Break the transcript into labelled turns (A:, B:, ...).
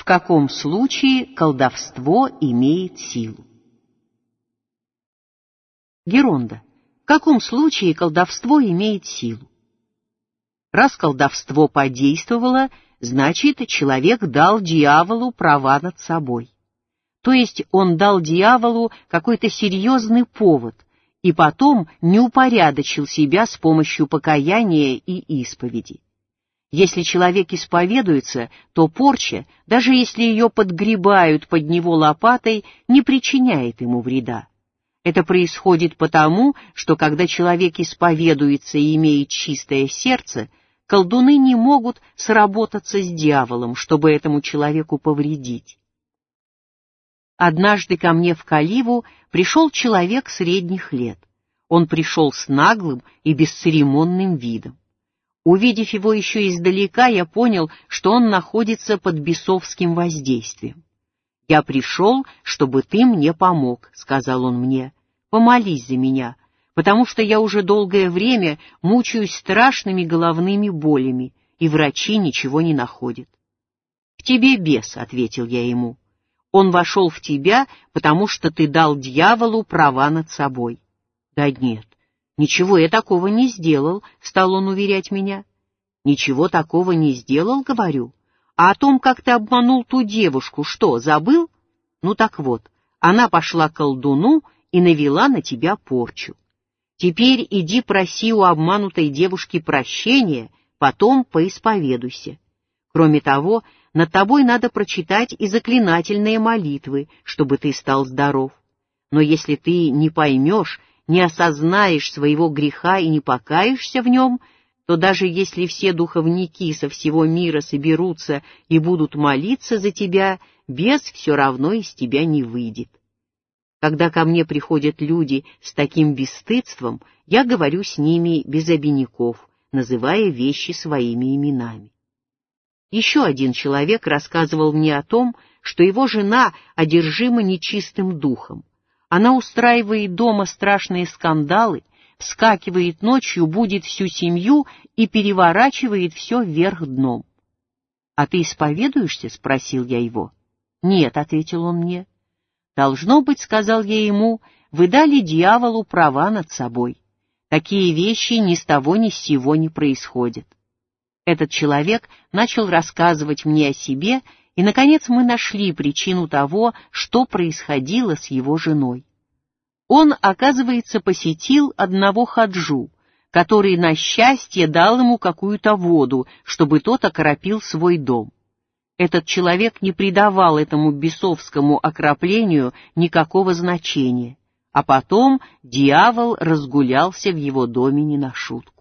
A: каком случае колдовство имеет силу? Геронда. В каком случае колдовство имеет силу? Раз колдовство подействовало, значит, человек дал дьяволу права над собой. То есть он дал дьяволу какой-то серьезный повод, и потом не упорядочил себя с помощью покаяния и исповеди. Если человек исповедуется, то порча, даже если ее подгребают под него лопатой, не причиняет ему вреда. Это происходит потому, что когда человек исповедуется и имеет чистое сердце, колдуны не могут сработаться с дьяволом, чтобы этому человеку повредить. Однажды ко мне в Каливу пришел человек средних лет. Он пришел с наглым и бесцеремонным видом. Увидев его еще издалека, я понял, что он находится под бесовским воздействием. «Я пришел, чтобы ты мне помог», — сказал он мне. «Помолись за меня, потому что я уже долгое время мучаюсь страшными головными болями, и врачи ничего не находят». «В тебе бес», — ответил я ему. «Он вошел в тебя, потому что ты дал дьяволу права над собой». «Да нет, ничего я такого не сделал», — стал он уверять меня. «Ничего такого не сделал, говорю. А о том, как ты обманул ту девушку, что, забыл? Ну так вот, она пошла к колдуну и навела на тебя порчу. Теперь иди проси у обманутой девушки прощения, потом поисповедуйся. Кроме того, над тобой надо прочитать и заклинательные молитвы, чтобы ты стал здоров. Но если ты не поймешь, не осознаешь своего греха и не покаешься в нем, то даже если все духовники со всего мира соберутся и будут молиться за тебя, бес все равно из тебя не выйдет. Когда ко мне приходят люди с таким бесстыдством, я говорю с ними без обиняков, называя вещи своими именами». Еще один человек рассказывал мне о том, что его жена одержима нечистым духом. Она устраивает дома страшные скандалы, вскакивает ночью, будит всю семью и переворачивает все вверх дном. «А ты исповедуешься?» — спросил я его. «Нет», — ответил он мне. «Должно быть, — сказал я ему, — вы дали дьяволу права над собой. Такие вещи ни с того ни с сего не происходят». Этот человек начал рассказывать мне о себе, и, наконец, мы нашли причину того, что происходило с его женой. Он, оказывается, посетил одного хаджу, который на счастье дал ему какую-то воду, чтобы тот окропил свой дом. Этот человек не придавал этому бесовскому окроплению никакого значения, а потом дьявол разгулялся в его доме не на шутку.